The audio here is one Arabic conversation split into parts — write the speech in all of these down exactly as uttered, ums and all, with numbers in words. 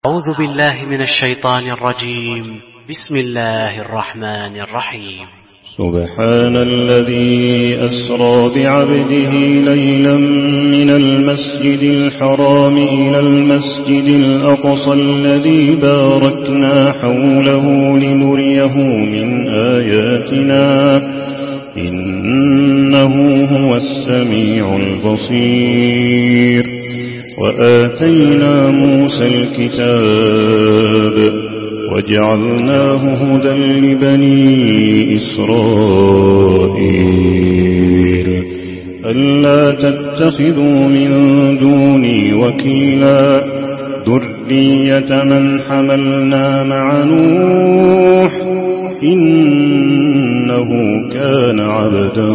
أعوذ بالله من الشيطان الرجيم. بسم الله الرحمن الرحيم. سبحان الذي أسرى بعبده ليلا من المسجد الحرام إلى المسجد الأقصى الذي باركنا حوله لنريه من آياتنا إنه هو السميع البصير. وآتينا موسى الكتاب وجعلناه هدى لبني إسرائيل ألا تتخذوا من دوني وكيلا ذرية من حملنا مع نوح إنه كان عبدا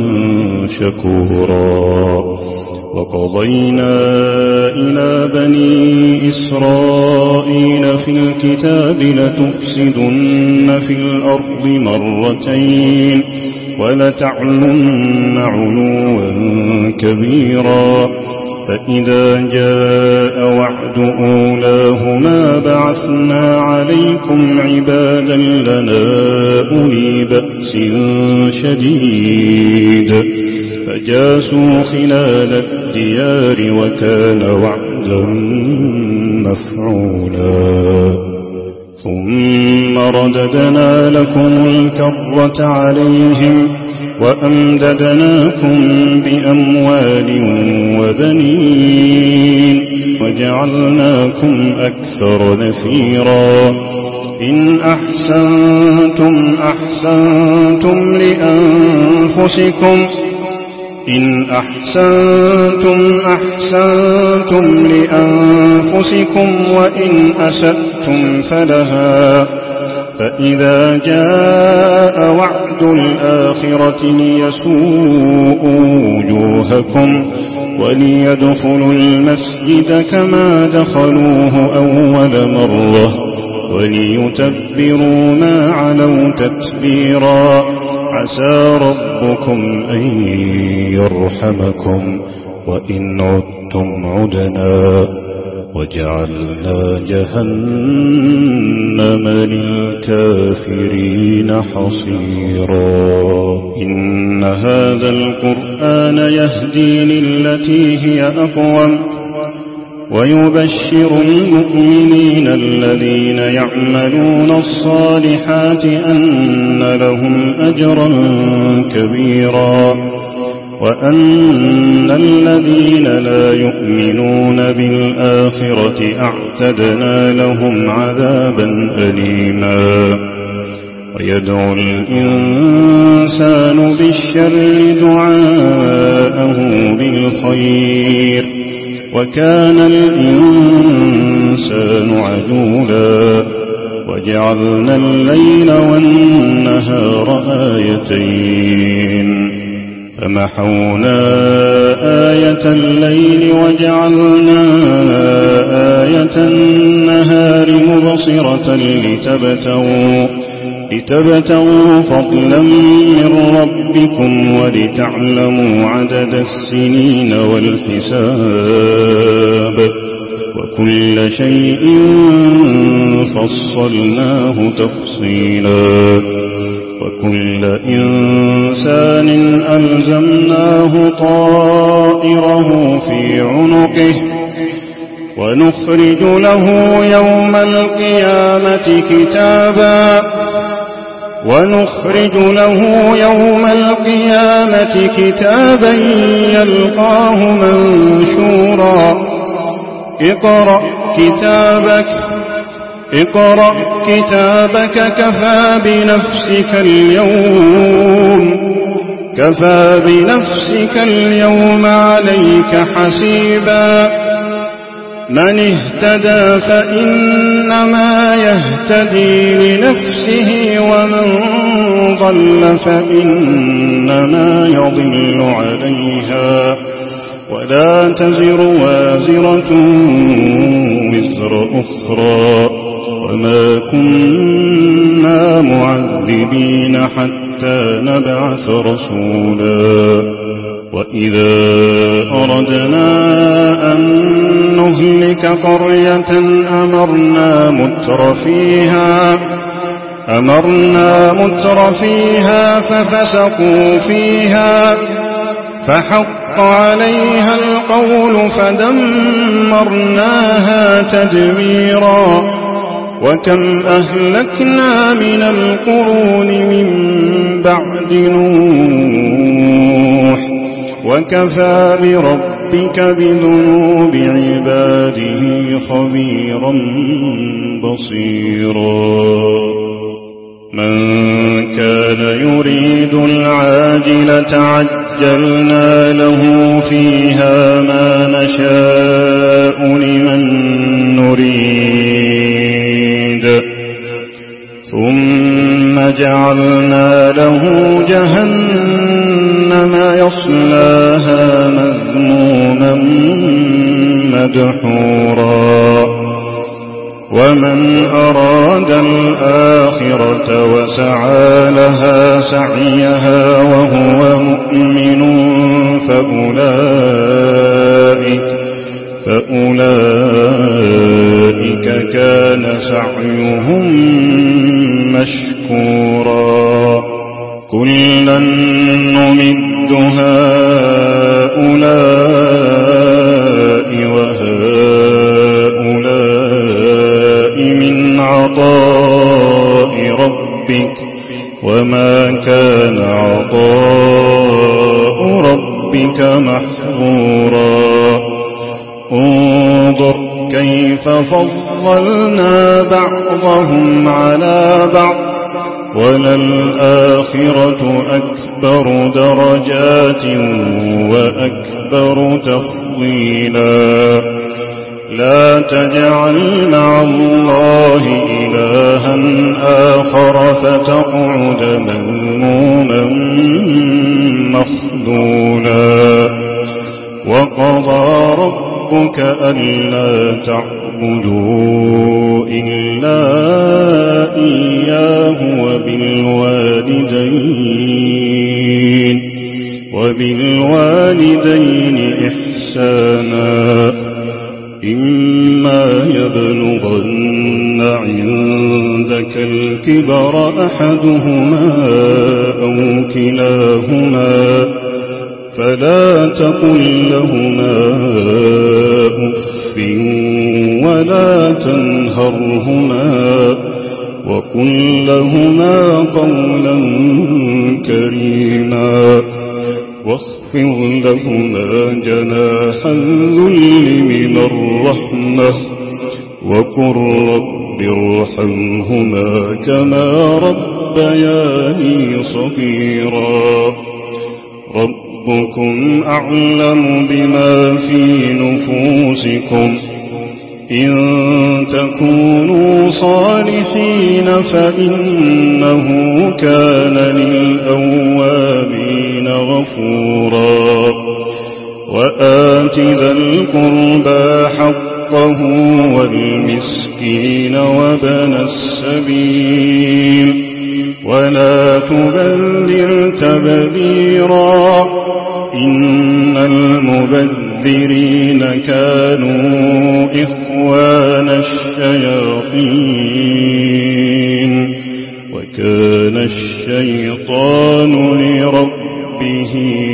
شكورا. وقضينا إلى بني إسرائيل في الكتاب لتفسدن في الأرض مرتين ولتعلن علوا كبيرا. فإذا جاء وعد أولاهما بعثنا عليكم عبادا لنا أولي بأس شديد فجاسوا خلال الديار وكان وعدا مفعولا. ثم رددنا لكم الكرة عليهم وأمددناكم بأموال وبنين وجعلناكم أكثر نفيرا. إن أحسنتم أحسنتم لأنفسكم إن أحسنتم أحسنتم لأنفسكم وإن أسأتم فلها. فإذا جاء وعد الآخرة ليسوءوا وجوهكم وليدخلوا المسجد كما دخلوه أول مرة وليتبروا ما علوا تتبيرا. عسى ربكم أن يرحمكم وإن عدتم عدنا وجعلنا جهنم للكافرين حصيرا. إن هذا القرآن يهدي للتي هي أقوم ويبشر المؤمنين الذين يعملون الصالحات أن لهم أجرا كبيرا وأن الذين لا يؤمنون بالآخرة أعتدنا لهم عذابا أليما. ويدعو الإنسان بالشر دعاءه بالخير وكان الإنسان عجولا. وجعلنا الليل والنهار آيتين فمحونا آية الليل وجعلنا آية النهار مبصرة لتبتغوا لتبتغوا فضلا من ربكم ولتعلموا عدد السنين والحساب وكل شيء فصلناه تفصيلا. وكل إنسان ألزمناه طائره في عنقه ونخرج له يوم القيامة كتابا ونخرج له يوم القيامة كتابا يلقاه منشورا. اقرأ كتابك اقرأ كتابك كفى بنفسك اليوم كفى بنفسك اليوم عليك حسيبا. من اهتدى فإنما يهتدي لنفسه ومن ضل فإنما يضل عليها ولا تزر وازرة وزر أخرى وما كنا معذبين حتى نبعث رسولا. وإذا أردنا أن نهلك قرية أمرنا متر فيها أمرنا متر فيها ففسقوا فيها فحق عليها القول فدمرناها تدميرا وكم أهلكنا من القرون من بعد نوح وكفى بربك بذنوب عباده خبيرا بصيرا من كان يريد العاجلة عجلنا له فيها ما نشاء لمن نريد ثم جعلنا له جهنم يصلاها مذموما مدحورا ومن أراد الآخرة وسعى لها سعيها وهو مؤمن فأولئك, فأولئك كان سعيهم مشكورا كلا نمد هؤلاء وهؤلاء من عطاء ربك وما كان عطاء ربك محظورا انظر كيف فضلنا بعضهم على بعض وللآخرة أكبر درجات وأكبر تفضيلا لا تجعل مع الله إلها آخر فتقعد مذموما مخذولا وقضى ربك ألا تعبدوا إلا إياه وبالوالدين وبالوالدين إحسانا إما يبلغن عندك الكبر أحدهما أو كلاهما فلا تقل لهما أف ولا تنهرهما وقل لهما قولا كريما واخفض لهما جناح الذل من الرحمة وقل رب ارحمهما كما ربياني صغيرا ربكم أعلم بما في نفوسكم إن تكونوا صالحين فإنه كان للأوابين غفورا وآت ذا القربى حقه والمسكين وابن السبيل ولا تبذر تبذيرا إن المبذرين كانوا إخوان الشياطين وكان الشيطان لربه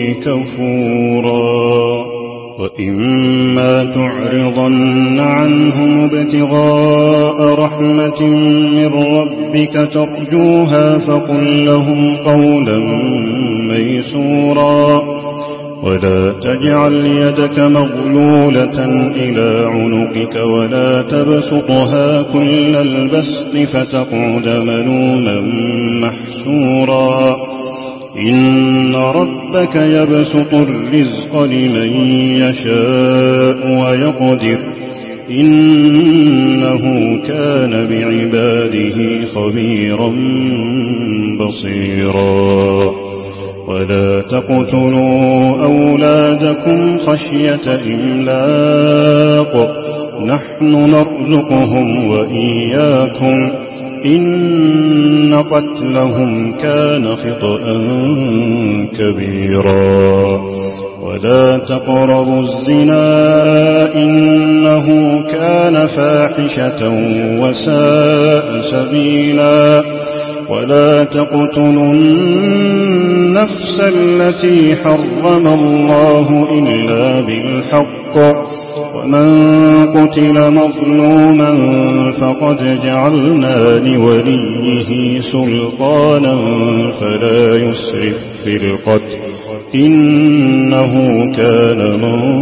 كفورا وإما تعرضن عنهم ابتغاء رحمة من ربك ترجوها فقل لهم قولا ميسورا ولا تجعل يدك مغلولة إلى عنقك ولا تبسطها كل البسط فتقعد ملوما محسورا إن ربك يبسط الرزق لمن يشاء ويقدر إنه كان بعباده خبيرا بصيرا ولا تقتلوا أولادكم خشية إملاق نحن نرزقهم وإياكم إن قتلهم كان خطأ كبيرا ولا تقربوا الزنا إنه كان فاحشة وساء سبيلا ولا تقتلوا النفس التي حرم الله إلا بالحق ومن قتل مظلوما فقد جعلنا لوليه سلطانا فلا يسرف في القتل إنه كان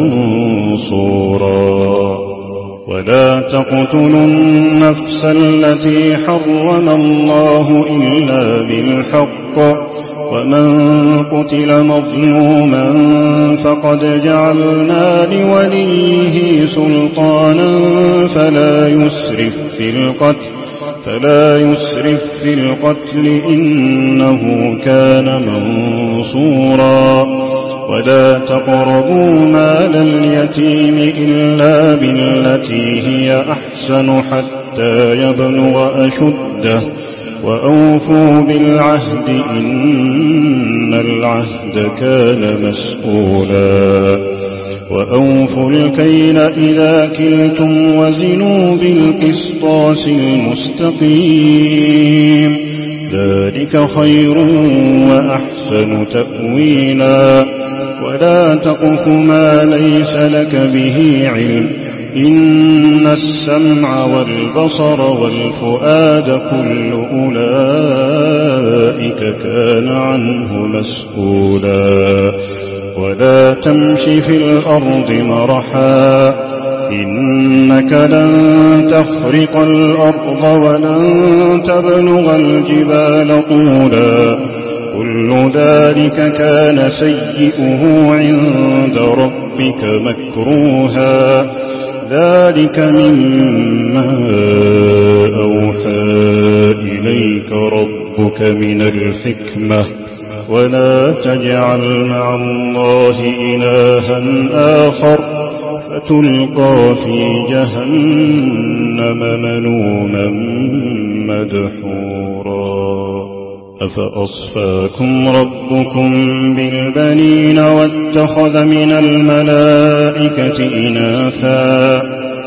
منصورا ولا تقتلوا النفس التي حرم الله إلا بالحق ومن قتل مظلوما فقد جعلنا لوليه سلطانا فلا يسرف في القتل فلا يسرف في القتل إنه كان منصورا ولا تقربوا مال اليتيم إلا بالتي هي أحسن حتى يبلغ أشده وأوفوا بالعهد إن العهد كان مسؤولا وأوفوا الكيل إذا كلتم وزنوا بالقسطاس المستقيم ذلك خير وأحسن تأويلا ولا تقف ما ليس لك به علم إن السمع والبصر والفؤاد كل أولئك كان عنه مسؤولا ولا تمش في الأرض مرحا إنك لن تخرق الأرض ولن تبلغ الجبال طولا كل ذلك كان سيئه عند ربك مكروها ذلك مما أوحى إليك ربك من الحكمة ولا تجعل مع الله إلها آخر فتلقى في جهنم ملوما مدحورا أفأصفاكم ربكم بالبنين واتخذ من الملائكة إناثا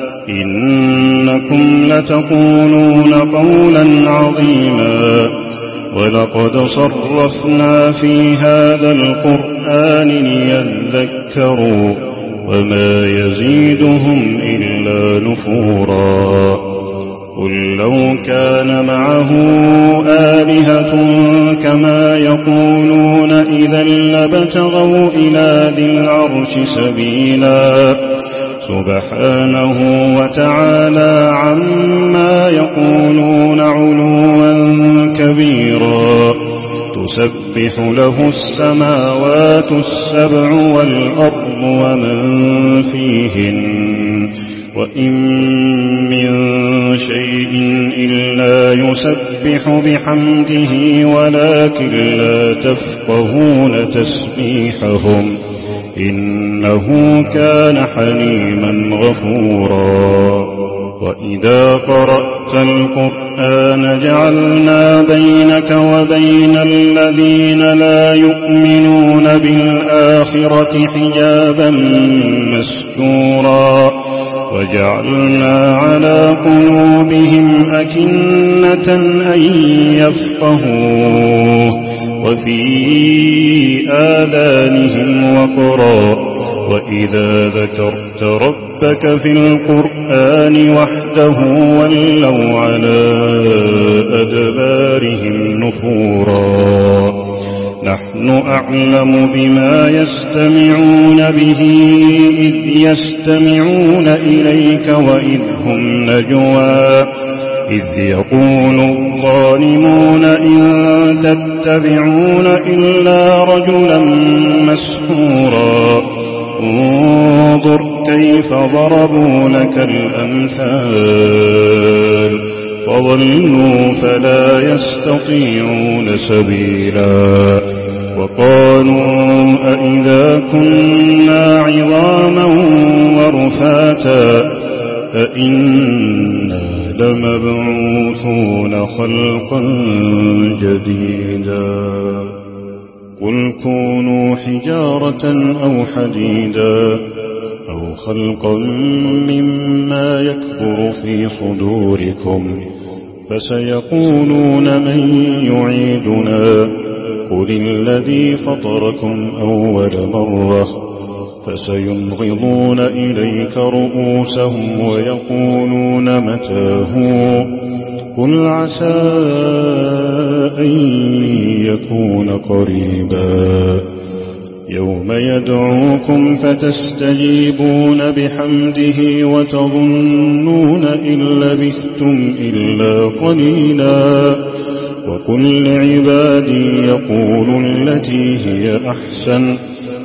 إنكم لتقولون قولا عظيما ولقد صرفنا في هذا القرآن ليذكروا وما يزيدهم إلا نفورا قل لو كان معه آلهة كما يقولون إذا لابتغوا إلى ذي العرش سبيلا سبحانه وتعالى عما يقولون علوا كبيرا تسبح له السماوات السبع والأرض ومن فيهن وإن من شيء إلا يسبح بحمده ولكن لا تفقهون تسبيحهم إنه كان حليما غفورا وإذا قرأت القرآن جعلنا بينك وبين الذين لا يؤمنون بالآخرة حجابا مستورا وجعلنا على قلوبهم أكنة أن يفقهوه وفي آذانهم وقرا وإذا ذكرت ربك في القرآن وحده ولوا على أدبارهم نفورا نحن أعلم بما يستمعون به إذ يستمعون إليك وإذ هم نجوى إذ يقول الظالمون إن تتبعون إلا رجلا مسحورا انظر كيف ضربوا لك الأمثال فضلوا فلا يستطيعون سبيلا وقالوا أئذا كنا عظاما ورفاتا أئنا لمبعوثون خلقا جديدا قل كونوا حجارة أو حديدا أو خلقا مما يكبر في صدوركم فسيقولون من يعيدنا قل الذي فطركم أول مرة فسينغضون إليك رؤوسهم ويقولون متى هو قل عسى أن يكون قريبا يوم يدعوكم فتستجيبون بحمده وتظنون إن لبثتم إلا قليلا وقل لعبادي يقولوا التي هي أحسن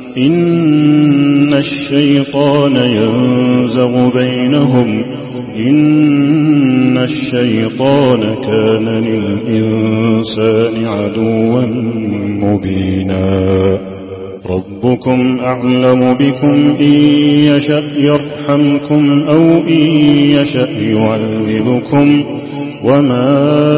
إن الشيطان ينزغ بينهم إن الشيطان كان للإنسان عدوا مبينا ربكم أعلم بكم إن يشأ يرحمكم أو إن يشأ يعذبكم وما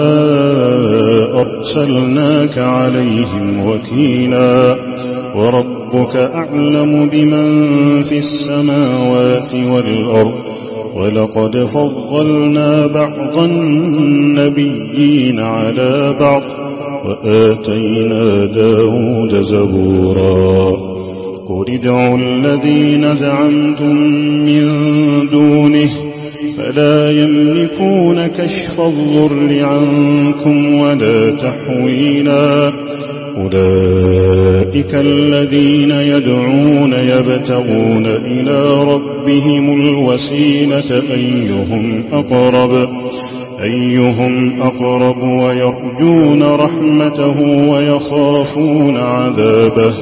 أرسلناك عليهم وكيلا وربك أعلم بمن في السماوات والأرض ولقد فضلنا بعض النبيين على بعض وآتينا داود زبورا قل ادعوا الذين زعمتم من دونه فلا يملكون كشف الضر عنكم ولا تحويلا أولئك الذين يدعون يبتغون إلى ربهم الوسيلة أيهم أقرب أيهم أقرب ويرجون رحمته ويخافون عذابه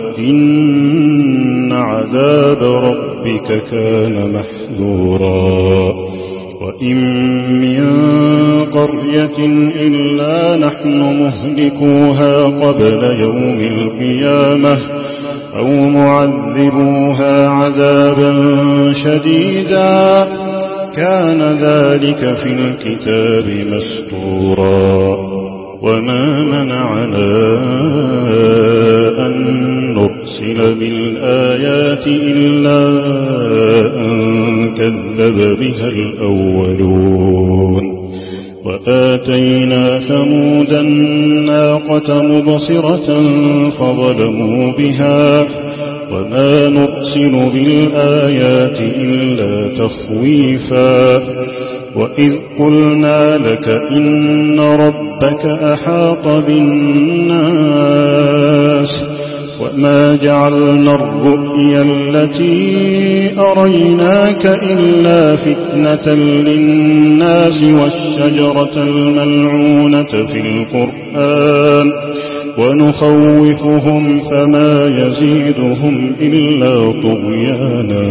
إن عذاب ربك كان محذورا وإن من قرية إلا نحن مهلكوها قبل يوم القيامة أو معذبوها عذابا شديدا كان ذلك في الكتاب مسطورا وما منعنا أن نرسل بالآيات إلا أن كذب بها الأولون وآتينا ثمود الناقة مبصرة فظلموا بها وما نرسل بالآيات إلا تخويفا وإذ قلنا لك إن ربك أحاط بالناس وما جعلنا الرؤيا التي أريناك إلا فتنة للناس والشجرة الملعونة في القرآن ونخوفهم فما يزيدهم إلا طغيانا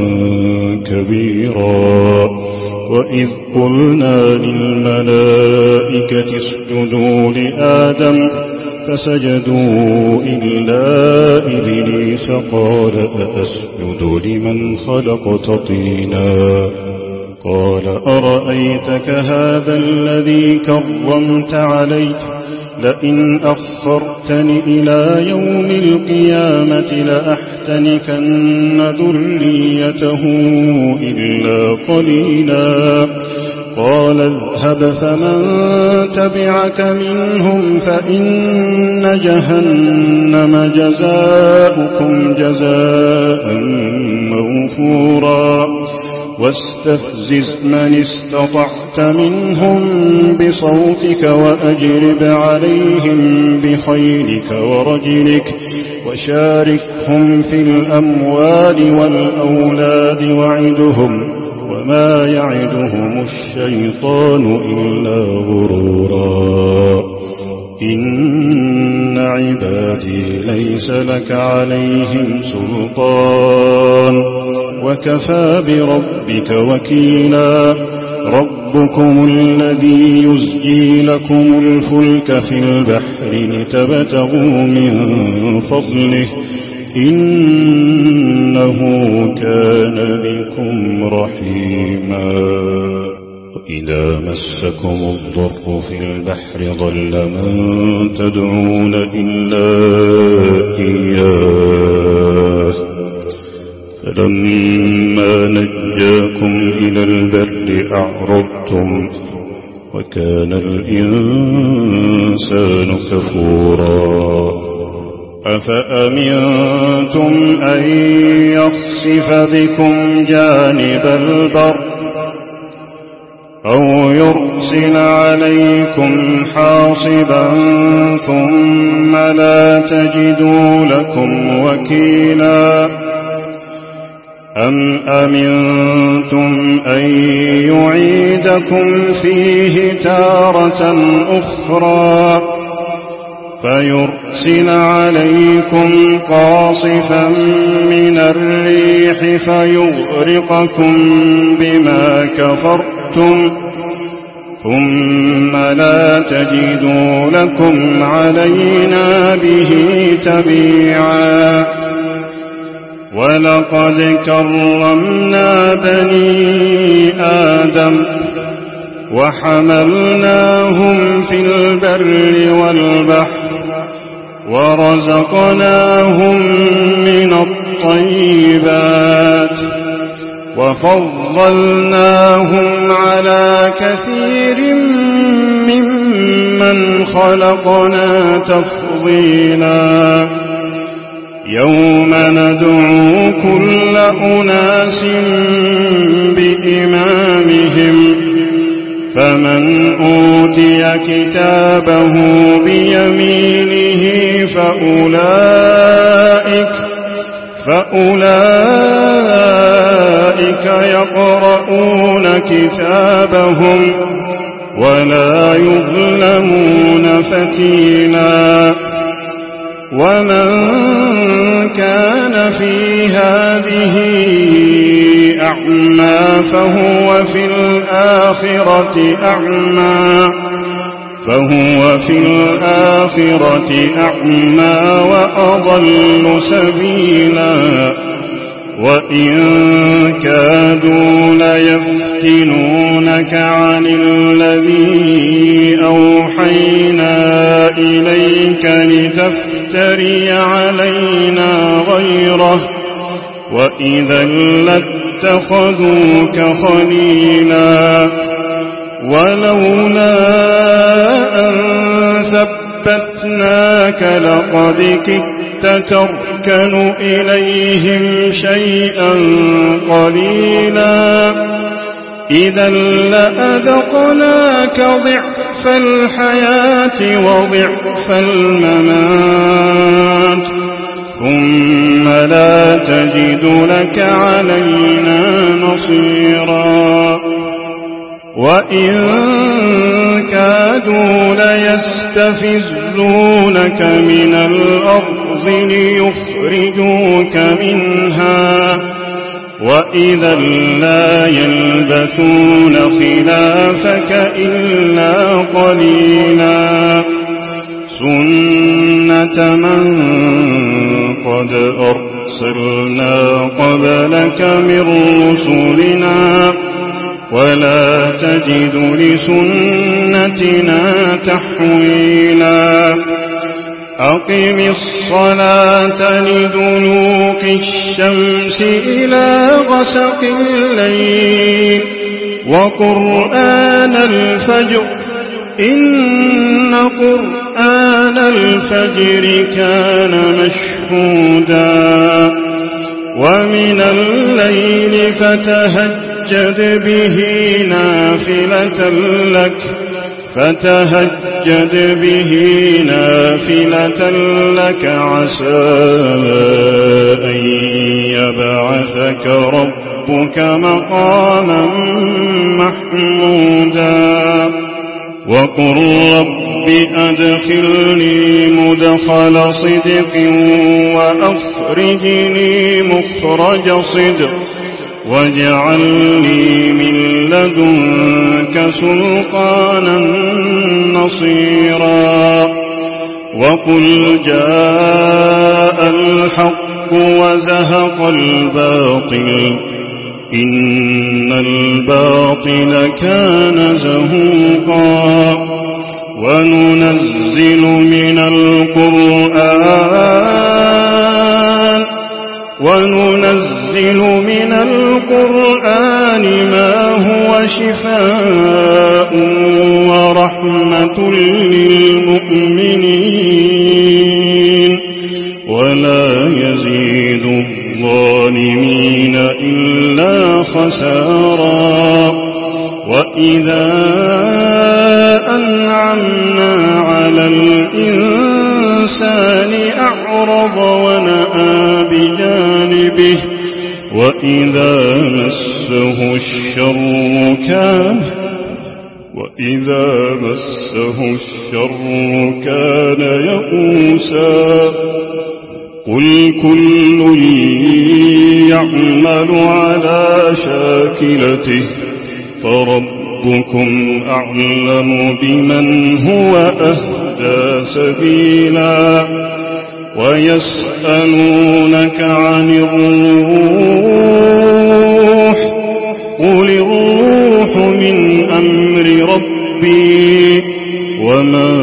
كبيرا وإذ قلنا للملائكة اسجدوا لآدم فسجدوا إلا إبليس قال أأسجد لمن خلقت طينا قال أرأيتك هذا الذي كرمت عليه لئن أخرتني إلى يوم القيامة لأحتنكن ذريته إلا قليلا قال اذهب فمن تبعك منهم فإن جهنم جزاؤكم جزاء موفورا واستفزز من استطعت منهم بصوتك وأجرب عليهم بخيلك ورجلك وشاركهم في الأموال والأولاد وعدهم وما يعدهم الشيطان إلا غرورا إن عبادي ليس لك عليهم سلطان وكفى بربك وكيلا ربكم الذي يزجي لكم الفلك في البحر لتبتغوا من فضله إنه كان بكم رحيما وإذا مسكم الضر في البحر ضل من تدعون إلا إياه فلما نجاكم إلى البر أعرضتم وكان الإنسان كفورا أفأمنتم أن يخسف بكم جانب البر أو يرسل عليكم حاصبا ثم لا تجدوا لكم وكيلا أم أمنتم أن يعيدكم فيه تارة أخرى فيرسل عليكم قاصفا من الريح فيغرقكم بما كفرتم ثم لا تجدوا لكم علينا به تبيعا ولقد كرمنا بني آدم وحملناهم في البر والبحر ورزقناهم من الطيبات وفضلناهم على كثير ممن خلقنا تفضيلا يوم ندعو كل أناس بإمامهم فمن أوتي كتابه بيمينه فأولئك فأولئك يقرؤون كتابهم ولا يظلمون فتيلا ومن كان في هذه أعمى فهو في الآخرة أعمى فهو في الآخرة أعمى وأضل سبيلا وإن كادوا ليفتنونك عن الذي أوحينا إليك لتفتري علينا غيره وإذا لاتخذوك خليلا ولولا أن ثبتناك لقد كدت تركن إليهم شيئا قليلا إذا لأذقناك ضعف الحياة وضعف الممات ثم لا تجد لك علينا نصيرا وإن كادوا ليستفزونك من الأرض ليخرجوك منها وإذا لا يلبثون خلافك إلا قليلا سنة من قد أرسلنا قبلك من رسلنا ولا تجد لسنتنا تحويلا أقم الصلاة لدلوك الشمس إلى غسق الليل وقرآن الفجر إن قرآن الفجر كان مشهودا ومن الليل فتهجد به نافلة لك فتهجد به نافلة لك عسى أن يبعثك ربك مقاما محمودا وقل رب أدخلني مدخل صدق وأخرجني مخرج صدق واجعلني من لدنك سلطانا نصيرا وقل جاء الحق وزهق الباطل إن الباطل كان زهوقا وننزل من القرآن وننزل من القرآن ما هو شفاء ورحمة للمؤمنين ولا يزيد الظالمين إلا خسارا وإذا أنعمنا على الإنسان أعرض ونأى بجانبه وإذا مسه الشر كان وإذا مسه الشر كان يئوسا قل كل يعمل على شاكلته فربكم أعلم بمن هو أهدى سبيلا ويسألونك عن الروح قل الروح من أمر ربي وما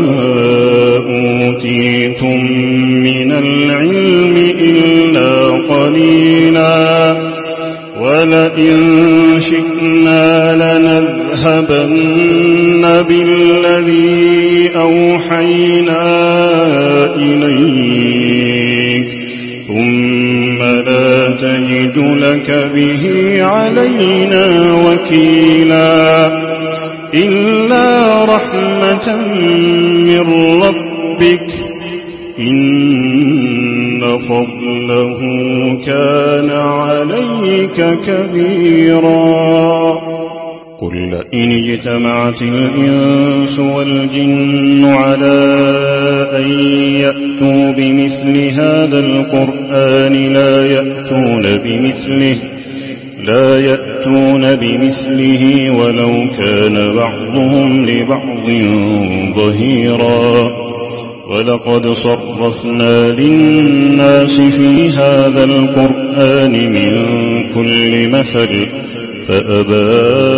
أوتيتم من العلم إلا قليلا ولئن شئنا لنذهبن بالذي أوحينا إليك ثم لا تجد لك به علينا وكيلا إلا رحمة من ربك إن فضله كان عليك كبيرا قل إن اجتمعت الإنس والجن على أن يأتوا بمثل هذا القرآن لا يأتون بمثله لا يأتون بمثله ولو كان بعضهم لبعض ظهيرا ولقد صرفنا للناس في هذا القرآن من كل مثل فأبى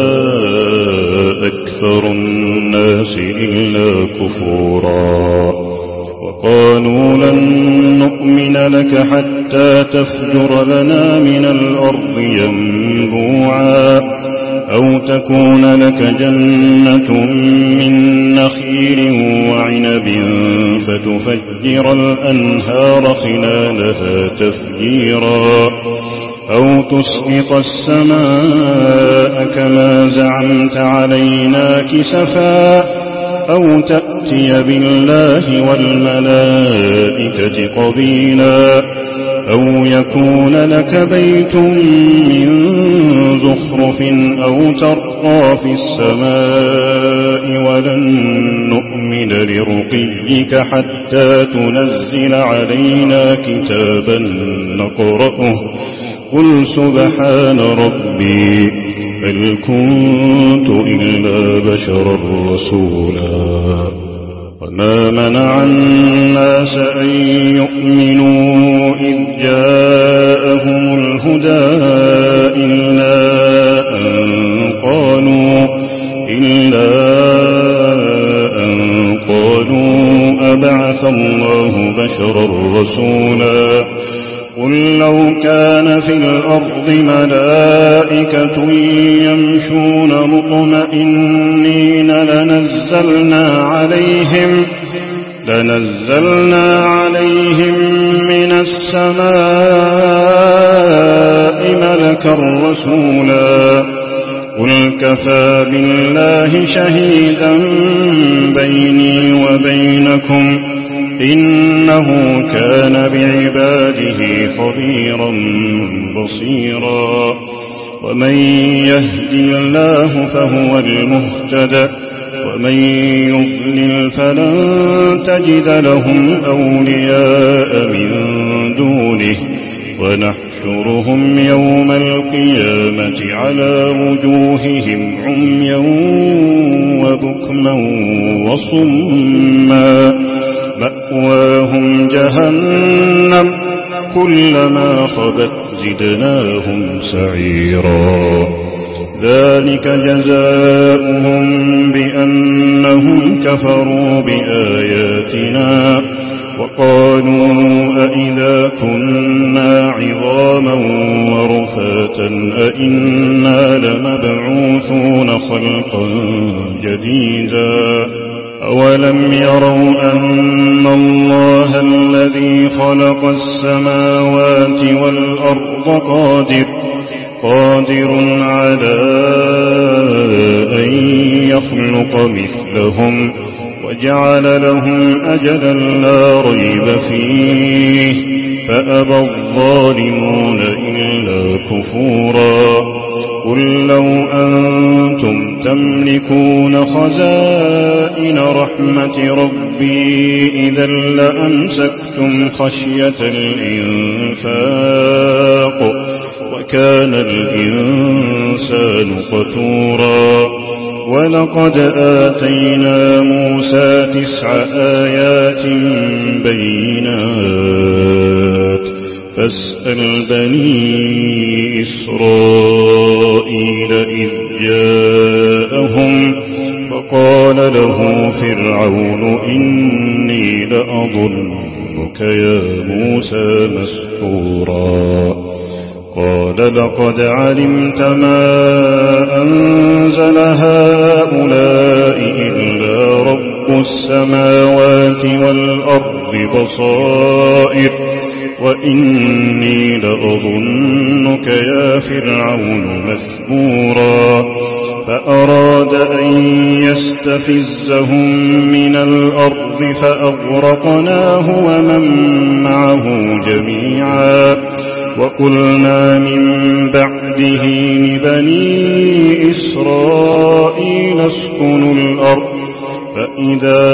أكثر الناس إلا كفورا وقالوا لن نؤمن لك حتى تفجر لنا من الأرض ينبوعا أو تكون لك جنة من نخيل وعنب فتفجر الأنهار خلالها تفجيرا أو تسقط السماء كما زعمت علينا كسفا أو تأتي بالله والملائكة قبيلا أو يكون لك بيت من زخرف أو ترقى في السماء ولن نؤمن لرقيك حتى تنزل علينا كتابا نقرأه قل سبحان ربي هل كنت إلا بشرا رسولا وما منع الناس أن يؤمنوا إذ جاءهم الهدى إلا أن قالوا إلا أن قالوا أبعث الله بشرا رسولا قل لو كان في الأرض ملائكة يمشون مطمئنين لنزلنا عليهم لنزلنا عليهم من السماء ملكا رسولا قل كفى بالله شهيدا بيني وبينكم إنه كان بعباده خبيرا بصيرا ومن يهدي الله فهو المهتدى ومن يضلل فلن تجد لهم أولياء من دونه ونحشرهم يوم القيامة على وجوههم عميا وبكما وصما مأواهم جهنم كلما خبت زدناهم سعيرا ذلك جزاؤهم بأنهم كفروا بآياتنا وقالوا أئذا كنا عظاما ورفاتا أئنا لمبعوثون خلقا جديدا أولم يروا أن الله الذي خلق السماوات والأرض قادر قادر على أن يخلق مثلهم وجعل لهم أجلا لا ريب فيه فأبى الظالمون إلا كفورا قل لو أنتم تملكون خزائن رحمة ربي إذا لأمسكتم خشية الإنفاق وكان الإنسان قتورا ولقد آتينا موسى تسع آيات بينات فاسأل بني إسرائيل إذ جاءهم فقال له فرعون إني لأظنك يا موسى مسحورا قال لقد علمت ما أنزل هؤلاء إلا رب السماوات والأرض بصائر وإني لأظنك يا فرعون مثبورا فأراد أن يستفزهم من الأرض فأغرقناه ومن معه جميعا وقلنا من بعده لبني إسرائيل اسكنوا الأرض فإذا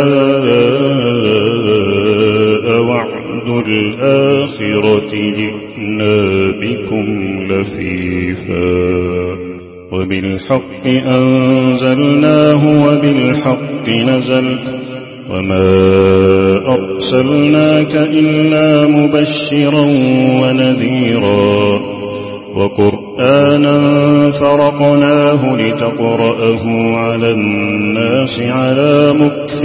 جاء وعد الآخرة جئنا بكم لفيفا وبالحق أنزلناه وبالحق نزل وما أرسلناك إلا مبشرا ونذيرا وقرآنا فرقناه لتقرأه على الناس على مكث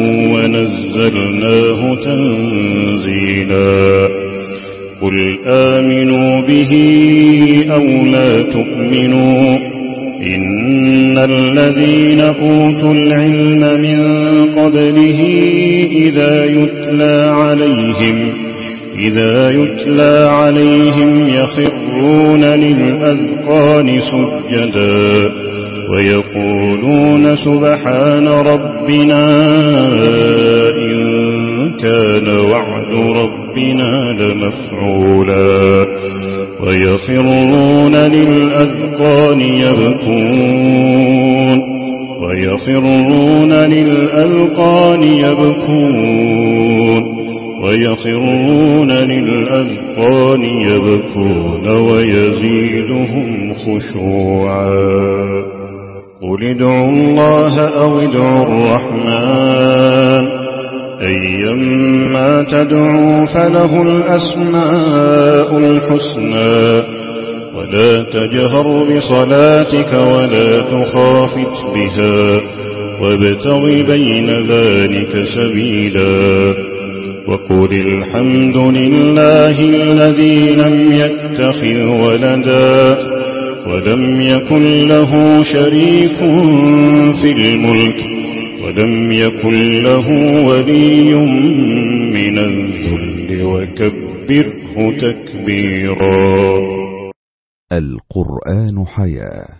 ونزلناه تنزيلا قل آمنوا به أو لا تؤمنوا إن الذين أوتوا العلم من قبله إذا يتلى عليهم إذا يتلى عليهم يخرون للأذقان سجدا ويقولون سبحان ربنا إن كان وعد ربنا لمفعولا ويخرون للأذقان يبكون ويخرون للأذقان يبكون ويخرون للأذقان يبكون ويزيدهم خشوعا قل ادعوا الله أو ادعوا الرحمن أيما تدعوا فله الأسماء الحسنى ولا تجهر بصلاتك ولا تخافت بها وابتغ بين ذلك سبيلا وقل الحمد لله الذي لم يتخذ ولدا ولم يكن له شريك في الملك ولم يكن له ولي من الذل وكبره تكبيرا. القرآن حياة.